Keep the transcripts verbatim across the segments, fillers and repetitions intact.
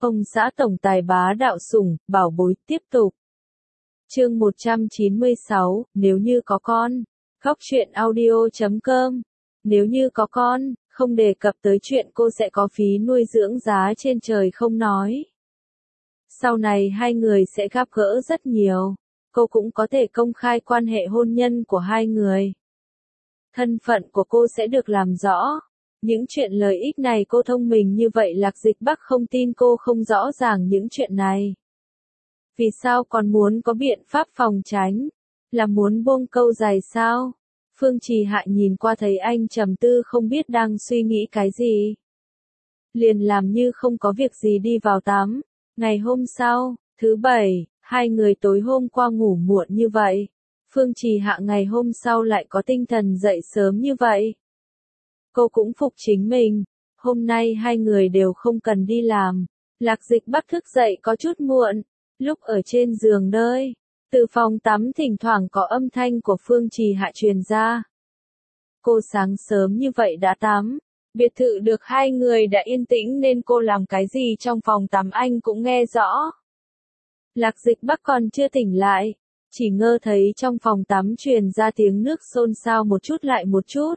Ông xã tổng tài bá đạo sủng, bảo bối tiếp tục. Chương một trăm chín mươi sáu, nếu như có con. Góc truyện audio chấm com. Nếu như có con, không đề cập tới chuyện cô sẽ có phí nuôi dưỡng giá trên trời không nói. Sau này hai người sẽ gặp gỡ rất nhiều. Cô cũng có thể công khai quan hệ hôn nhân của hai người. Thân phận của cô sẽ được làm rõ. Những chuyện lợi ích này cô thông minh như vậy Lạc Dịch Bắc không tin cô không rõ ràng những chuyện này. Vì sao còn muốn có biện pháp phòng tránh? Là muốn buông câu dài sao? Phương Trì Hạ nhìn qua thấy anh trầm tư không biết đang suy nghĩ cái gì. Liền làm như không có việc gì đi vào tắm. Ngày hôm sau, thứ bảy, hai người tối hôm qua ngủ muộn như vậy. Phương Trì Hạ ngày hôm sau lại có tinh thần dậy sớm như vậy. Cô cũng phục chính mình. Hôm nay hai người đều không cần đi làm. Lạc Dịch Bắc thức dậy có chút muộn. Lúc ở trên giường đơi, từ phòng tắm thỉnh thoảng có âm thanh của Phương Trì Hạ truyền ra. Cô sáng sớm như vậy đã tắm. Biệt thự được hai người đã yên tĩnh nên cô làm cái gì trong phòng tắm anh cũng nghe rõ. Lạc Dịch Bắc còn chưa tỉnh lại. Chỉ ngơ thấy trong phòng tắm truyền ra tiếng nước xôn xao một chút lại một chút.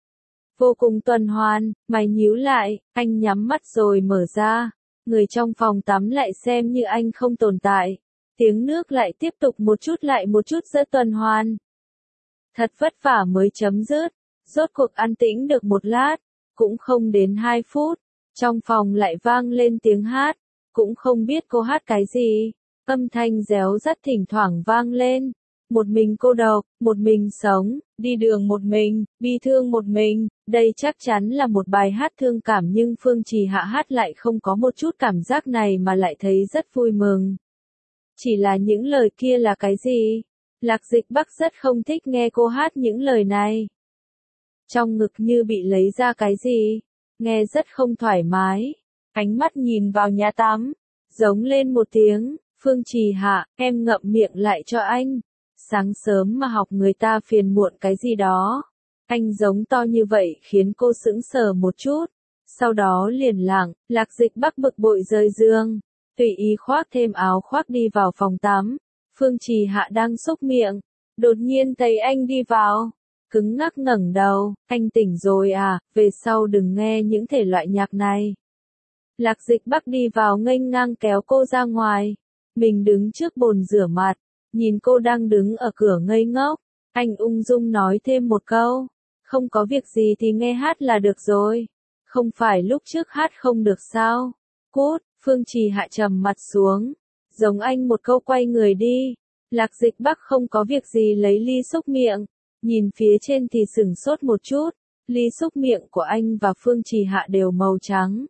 Vô cùng tuần hoàn, mày nhíu lại, anh nhắm mắt rồi mở ra. Người trong phòng tắm lại xem như anh không tồn tại. Tiếng nước lại tiếp tục một chút lại một chút rất tuần hoàn. Thật vất vả mới chấm dứt. Rốt cuộc an tĩnh được một lát. Cũng không đến hai phút. Trong phòng lại vang lên tiếng hát. Cũng không biết cô hát cái gì. Âm thanh réo rắt thỉnh thoảng vang lên. Một mình cô độc, một mình sống, đi đường một mình, bi thương một mình. Đây chắc chắn là một bài hát thương cảm nhưng Phương Trì Hạ hát lại không có một chút cảm giác này mà lại thấy rất vui mừng. Chỉ là những lời kia là cái gì? Lạc Dịch Bắc rất không thích nghe cô hát những lời này. Trong ngực như bị lấy ra cái gì? Nghe rất không thoải mái. Ánh mắt nhìn vào nhà tắm. Giống lên một tiếng. Phương Trì Hạ, em ngậm miệng lại cho anh. Sáng sớm mà học người ta phiền muộn cái gì đó. Anh giống to như vậy khiến cô sững sờ một chút. Sau đó liền lặng, Lạc Dịch Bắc bực bội rời giường. Tùy ý khoác thêm áo khoác đi vào phòng tắm. Phương Trì Hạ đang xúc miệng. Đột nhiên thấy anh đi vào. Cứng ngắc ngẩng đầu. Anh tỉnh rồi à, về sau đừng nghe những thể loại nhạc này. Lạc Dịch Bắc đi vào nghênh ngang kéo cô ra ngoài. Mình đứng trước bồn rửa mặt. Nhìn cô đang đứng ở cửa ngây ngốc. Anh ung dung nói thêm một câu. Không có việc gì thì nghe hát là được rồi. Không phải lúc trước hát không được sao? Cút, Phương Trì Hạ trầm mặt xuống. Giống anh một câu quay người đi. Lạc Dịch Bắc không có việc gì lấy ly xúc miệng. Nhìn phía trên thì sửng sốt một chút. Ly xúc miệng của anh và Phương Trì Hạ đều màu trắng.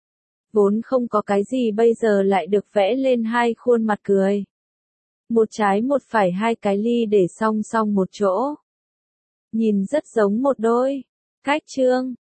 Vốn không có cái gì bây giờ lại được vẽ lên hai khuôn mặt cười. Một trái một phải hai cái ly để song song một chỗ. Nhìn rất giống một đôi. Cách trương.